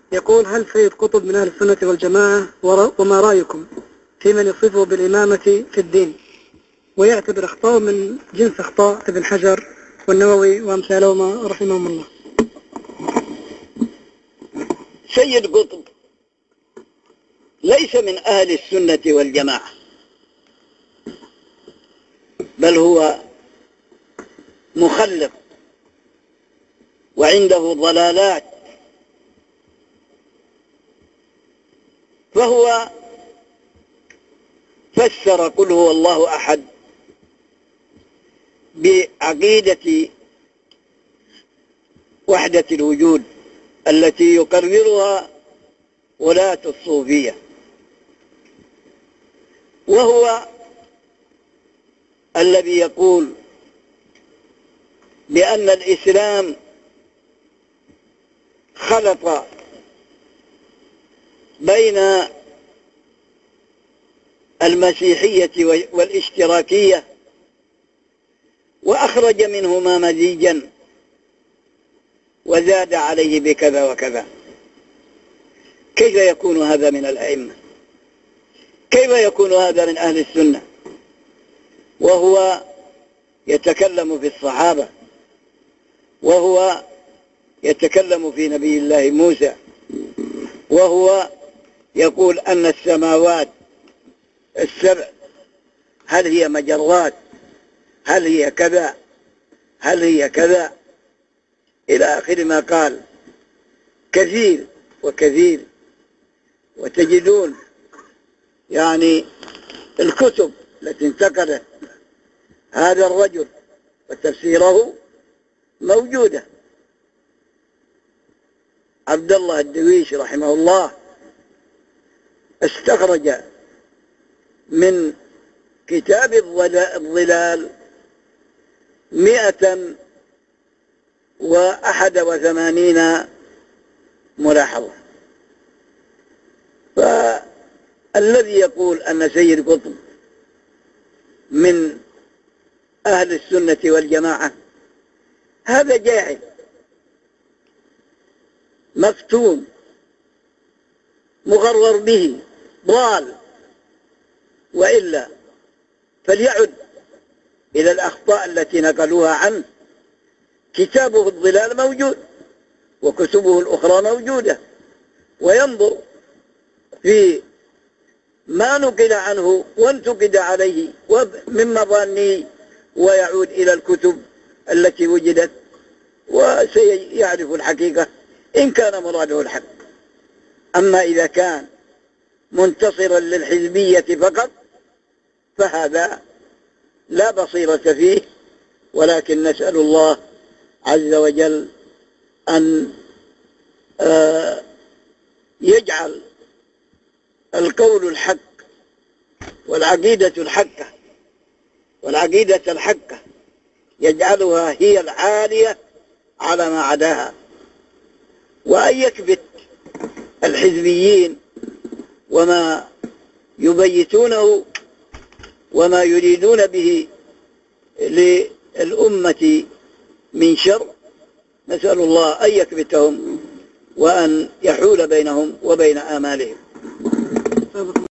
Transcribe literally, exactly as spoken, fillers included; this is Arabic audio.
يقول: هل سيد قطب من أهل السنة والجماعة؟ وما رأيكم في من يصفه بالإمامة في الدين ويعتبر أخطاء من جنس أخطاء ابن حجر والنووي وأمثالهما رحمهم الله؟ سيد قطب ليس من أهل السنة والجماعة، بل هو مخلط وعنده ضلالات، فهو فسر قل هو الله أحد بعقيدة وحدة الوجود التي يقررها ولاة الصوفية، وهو الذي يقول بأن الإسلام خلط بين المسيحية والاشتراكية وأخرج منهما مزيجا وزاد عليه بكذا وكذا. كيف يكون هذا من الأئمة؟ كيف يكون هذا من أهل السنة وهو يتكلم في الصحابة، وهو يتكلم في نبي الله موسى، وهو يقول أن السماوات السبع هل هي مجرات، هل هي كذا، هل هي كذا، إلى آخر ما قال. كثير وكثير. وتجدون يعني الكتب التي انتقدت هذا الرجل وتفسيره موجودة. عبد الله الدويش رحمه الله استخرج من كتاب الظلال مئة وأحد وثمانين ملاحظة. فالذي يقول أن سيد قطب من أهل السنة والجماعة هذا جاهل مفتون مغرر به ضال، وإلا فليعد إلى الأخطاء التي نقلوها عنه. كتابه الظلال موجود وكتبه الأخرى موجودة، وينظر في ما نقل عنه وانتقد عليه من مظانه، ويعود إلى الكتب التي وجدت وسيعرف الحقيقة إن كان مراده الحق. أما إذا كان منتصرا للحزبية فقط فهذا لا بصيرة فيه، ولكن نسأل الله عز وجل أن يجعل القول الحق والعقيدة الحقة والعقيدة الحقة يجعلها هي العالية على ما عداها، وأن يكبت الحزبيين وما يبيتونه وما يريدون به للأمة من شر. نسأل الله أن يكبتهم وأن يحول بينهم وبين آمالهم.